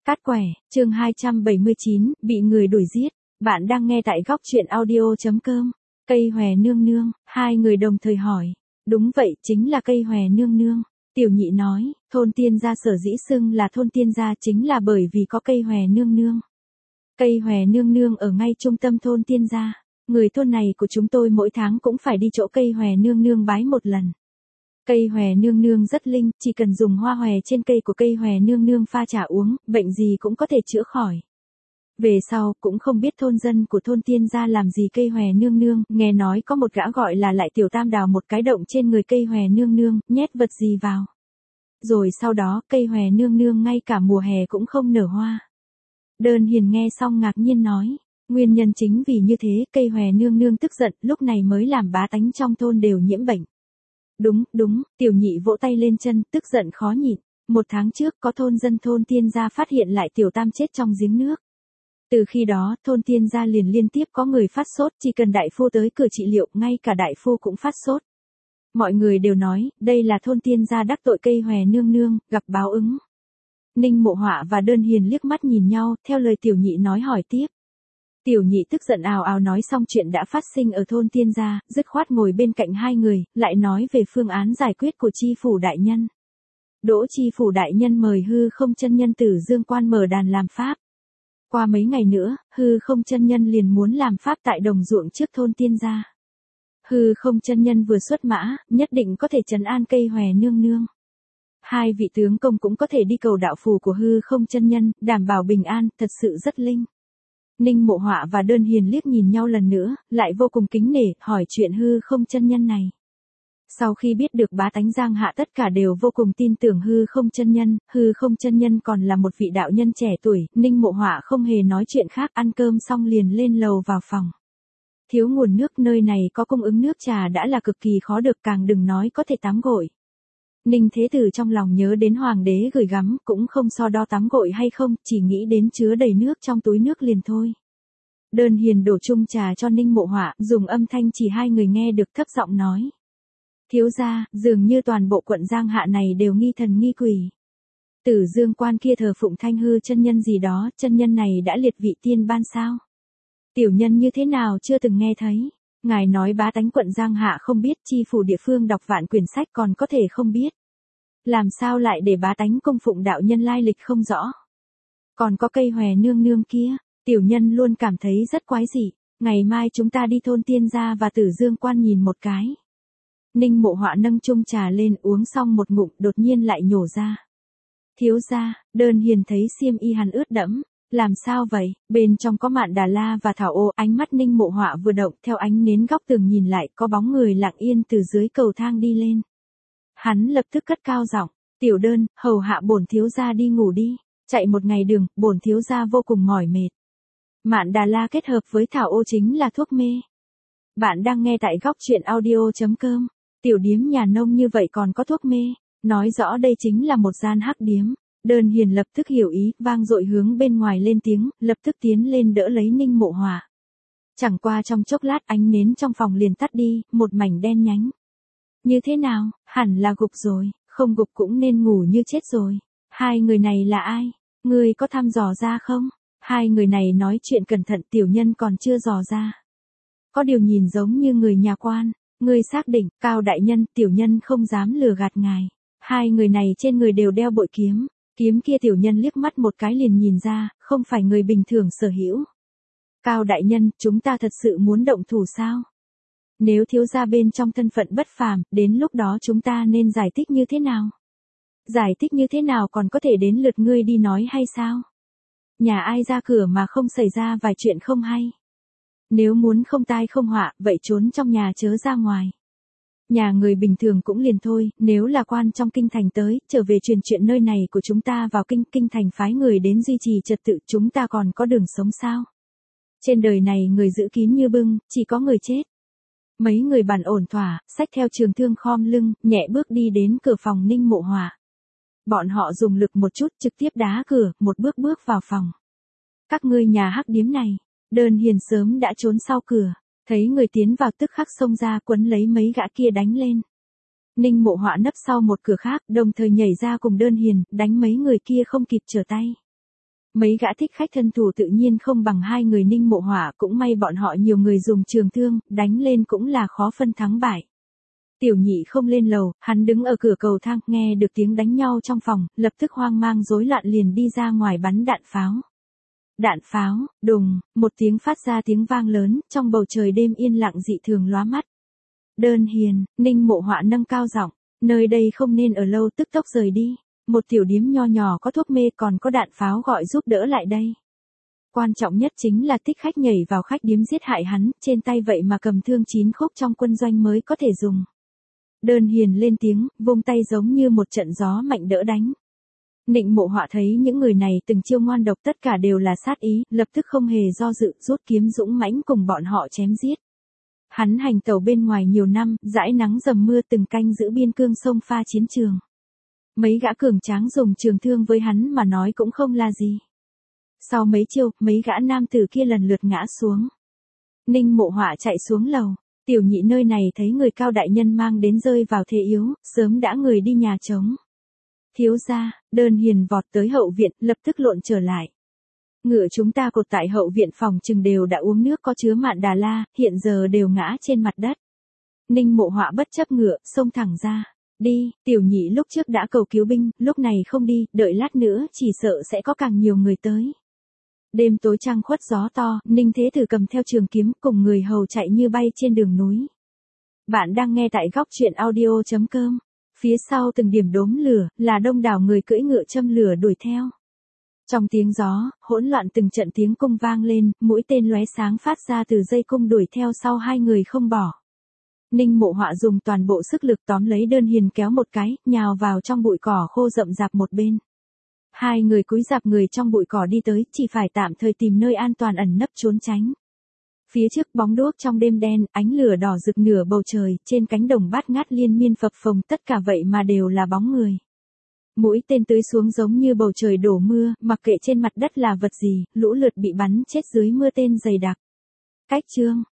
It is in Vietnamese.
Cát quẻ, chương 279, bị người đuổi giết. Bạn đang nghe tại góc truyện audio.com. Cây hòe nương nương, hai người đồng thời hỏi. Đúng vậy, chính là cây hòe nương nương. Tiểu nhị nói, thôn tiên gia sở dĩ xưng là thôn tiên gia chính là bởi vì có cây hòe nương nương. Cây hòe nương nương ở ngay trung tâm thôn tiên gia. Người thôn này của chúng tôi mỗi tháng cũng phải đi chỗ cây hòe nương nương bái một lần. Cây hòe nương nương rất linh, chỉ cần dùng hoa hòe trên cây của cây hòe nương nương pha trà uống, bệnh gì cũng có thể chữa khỏi. Về sau, cũng không biết thôn dân của thôn tiên gia làm gì cây hòe nương nương, nghe nói có một gã gọi là Lại Tiểu Tam đào một cái động trên người cây hòe nương nương, nhét vật gì vào. Rồi sau đó, cây hòe nương nương ngay cả mùa hè cũng không nở hoa. Đơn Hiền nghe xong ngạc nhiên nói, nguyên nhân chính vì như thế, cây hòe nương nương tức giận, lúc này mới làm bá tánh trong thôn đều nhiễm bệnh. Đúng, tiểu nhị vỗ tay lên chân, tức giận khó nhịn. Một tháng trước có thôn dân thôn tiên gia phát hiện Lại Tiểu Tam chết trong giếng nước. Từ khi đó, thôn tiên gia liền liên tiếp có người phát sốt, chỉ cần đại phu tới cửa trị liệu, ngay cả đại phu cũng phát sốt. Mọi người đều nói, đây là thôn tiên gia đắc tội cây hòe nương nương, gặp báo ứng. Ninh Mộ Họa và Đơn Hiền liếc mắt nhìn nhau, theo lời tiểu nhị nói hỏi tiếp. Tiểu nhị tức giận ào ào nói xong chuyện đã phát sinh ở thôn tiên gia, dứt khoát ngồi bên cạnh hai người, lại nói về phương án giải quyết của chi phủ đại nhân. Đỗ chi phủ đại nhân mời Hư Không chân nhân Tử Dương Quan mở đàn làm pháp. Qua mấy ngày nữa, Hư Không chân nhân liền muốn làm pháp tại đồng ruộng trước thôn tiên gia. Hư Không chân nhân vừa xuất mã, nhất định có thể trấn an cây hòe nương nương. Hai vị tướng công cũng có thể đi cầu đạo phù của Hư Không chân nhân, đảm bảo bình an, thật sự rất linh. Ninh Mộ Họa và Đơn Hiền liếc nhìn nhau lần nữa, lại vô cùng kính nể, hỏi chuyện Hư Không chân nhân này. Sau khi biết được bá tánh Giang Hạ tất cả đều vô cùng tin tưởng Hư Không chân nhân còn là một vị đạo nhân trẻ tuổi, Ninh Mộ Họa không hề nói chuyện khác, ăn cơm xong liền lên lầu vào phòng. Thiếu nguồn nước, nơi này có cung ứng nước trà đã là cực kỳ khó được, càng đừng nói có thể tắm gội. Ninh Thế Tử trong lòng nhớ đến hoàng đế gửi gắm, cũng không so đo tắm gội hay không, chỉ nghĩ đến chứa đầy nước trong túi nước liền thôi. Đơn Hiền đổ chung trà cho Ninh Mộ Họa, dùng âm thanh chỉ hai người nghe được, thấp giọng nói. Thiếu gia, dường như toàn bộ quận Giang Hạ này đều nghi thần nghi quỷ. Tử Dương Quan kia thờ phụng Thanh Hư chân nhân gì đó, chân nhân này đã liệt vị tiên ban sao? Tiểu nhân như thế nào chưa từng nghe thấy. Ngài nói bá tánh quận Giang Hạ không biết, chi phủ địa phương đọc vạn quyển sách còn có thể không biết. Làm sao lại để bá tánh cung phụng đạo nhân lai lịch không rõ. Còn có cây hòe nương nương kia, tiểu nhân luôn cảm thấy rất quái dị. Ngày mai chúng ta đi thôn tiên gia và Tử Dương Quan nhìn một cái. Ninh Mộ Họa nâng chung trà lên, uống xong một ngụm, đột nhiên lại nhổ ra. Thiếu gia, Đơn Hiền thấy xiêm y hắn ướt đẫm. Làm sao vậy? Bên trong có Mạn Đà La và Thảo Ô, ánh mắt Ninh Mộ Họa vừa động, theo ánh nến góc tường nhìn lại, có bóng người lặng yên từ dưới cầu thang đi lên. Hắn lập tức cất cao giọng, "Tiểu Đơn, hầu hạ bổn thiếu gia đi ngủ đi, chạy một ngày đường, bổn thiếu gia vô cùng mỏi mệt." Mạn Đà La kết hợp với Thảo Ô chính là thuốc mê. Bạn đang nghe tại góc truyện audio.com. Tiểu điếm nhà nông như vậy còn có thuốc mê, nói rõ đây chính là một gian hắc điếm. Đơn Hiền lập tức hiểu ý, vang dội hướng bên ngoài lên tiếng, lập tức tiến lên đỡ lấy Ninh Mộ Họa. Chẳng qua trong chốc lát ánh nến trong phòng liền tắt đi, một mảnh đen nhánh. Như thế nào, hẳn là gục rồi, không gục cũng nên ngủ như chết rồi. Hai người này là ai? Ngươi có thăm dò ra không? Hai người này nói chuyện cẩn thận, tiểu nhân còn chưa dò ra. Có điều nhìn giống như người nhà quan. Ngươi xác định, Cao đại nhân, tiểu nhân không dám lừa gạt ngài. Hai người này trên người đều đeo bội kiếm. Kiếm kia tiểu nhân liếc mắt một cái liền nhìn ra, không phải người bình thường sở hữu. Cao đại nhân, chúng ta thật sự muốn động thủ sao? Nếu thiếu gia bên trong thân phận bất phàm, đến lúc đó chúng ta nên giải thích như thế nào? Giải thích như thế nào còn có thể đến lượt ngươi đi nói hay sao? Nhà ai ra cửa mà không xảy ra vài chuyện không hay? Nếu muốn không tai không họa, vậy trốn trong nhà chớ ra ngoài. Nhà người bình thường cũng liền thôi, nếu là quan trong kinh thành tới, trở về truyền chuyện nơi này của chúng ta vào kinh thành phái người đến duy trì trật tự, chúng ta còn có đường sống sao? Trên đời này người giữ kín như bưng, chỉ có người chết. Mấy người bàn ổn thỏa, xách theo trường thương khom lưng, nhẹ bước đi đến cửa phòng Ninh Mộ Họa. Bọn họ dùng lực một chút, trực tiếp đá cửa, một bước bước vào phòng. Các ngươi nhà hắc điếm này. Đơn Hiền sớm đã trốn sau cửa, thấy người tiến vào tức khắc xông ra quấn lấy mấy gã kia đánh lên. Ninh Mộ Họa nấp sau một cửa khác, đồng thời nhảy ra cùng Đơn Hiền, đánh mấy người kia không kịp trở tay. Mấy gã thích khách thân thủ tự nhiên không bằng hai người Ninh Mộ Họa, cũng may bọn họ nhiều người dùng trường thương, đánh lên cũng là khó phân thắng bại. Tiểu Nhị không lên lầu, hắn đứng ở cửa cầu thang, nghe được tiếng đánh nhau trong phòng, lập tức hoang mang rối loạn liền đi ra ngoài bắn đạn pháo. Đạn pháo, đùng, một tiếng phát ra tiếng vang lớn, trong bầu trời đêm yên lặng dị thường lóa mắt. Đơn Hiền, Ninh Mộ Họa nâng cao giọng, nơi đây không nên ở lâu, tức tốc rời đi. Một tiểu điếm nho nhỏ có thuốc mê còn có đạn pháo gọi giúp đỡ lại đây. Quan trọng nhất chính là thích khách nhảy vào khách điếm giết hại hắn, trên tay vậy mà cầm thương 9 khúc trong quân doanh mới có thể dùng. Đơn Hiền lên tiếng, vung tay giống như một trận gió mạnh đỡ đánh. Ninh Mộ Họa thấy những người này từng chiêu ngoan độc tất cả đều là sát ý, lập tức không hề do dự, rút kiếm dũng mãnh cùng bọn họ chém giết. Hắn hành tẩu bên ngoài nhiều năm, dãi nắng dầm mưa từng canh giữ biên cương sông pha chiến trường. Mấy gã cường tráng dùng trường thương với hắn mà nói cũng không là gì. Sau mấy chiêu, mấy gã nam tử kia lần lượt ngã xuống. Ninh Mộ Họa chạy xuống lầu, Tiểu Nhị nơi này thấy người cao đại nhân mang đến rơi vào thế yếu, sớm đã người đi nhà trống. Thiếu gia, Đơn Hiền vọt tới hậu viện, lập tức lộn trở lại. Ngựa chúng ta cột tại hậu viện phòng chừng đều đã uống nước có chứa mạn đà la, hiện giờ đều ngã trên mặt đất. Ninh Mộ Họa bất chấp ngựa, xông thẳng ra. Đi, Tiểu Nhị lúc trước đã cầu cứu binh, lúc này không đi, đợi lát nữa chỉ sợ sẽ có càng nhiều người tới. Đêm tối trăng khuất gió to, Ninh Thế Tử cầm theo trường kiếm cùng người hầu chạy như bay trên đường núi. Bạn đang nghe tại góc truyện audio.com. Phía sau từng điểm đốm lửa, là đông đảo người cưỡi ngựa châm lửa đuổi theo. Trong tiếng gió, hỗn loạn từng trận tiếng cung vang lên, mũi tên lóe sáng phát ra từ dây cung đuổi theo sau hai người không bỏ. Ninh Mộ Họa dùng toàn bộ sức lực tóm lấy Đơn Hiền kéo một cái, nhào vào trong bụi cỏ khô rậm rạp một bên. Hai người cúi rạp người trong bụi cỏ đi tới, chỉ phải tạm thời tìm nơi an toàn ẩn nấp trốn tránh. Phía trước bóng đuốc trong đêm đen, ánh lửa đỏ rực nửa bầu trời, trên cánh đồng bát ngát liên miên phập phồng, tất cả vậy mà đều là bóng người. Mũi tên tưới xuống giống như bầu trời đổ mưa, mặc kệ trên mặt đất là vật gì, lũ lượt bị bắn chết dưới mưa tên dày đặc. Cách chương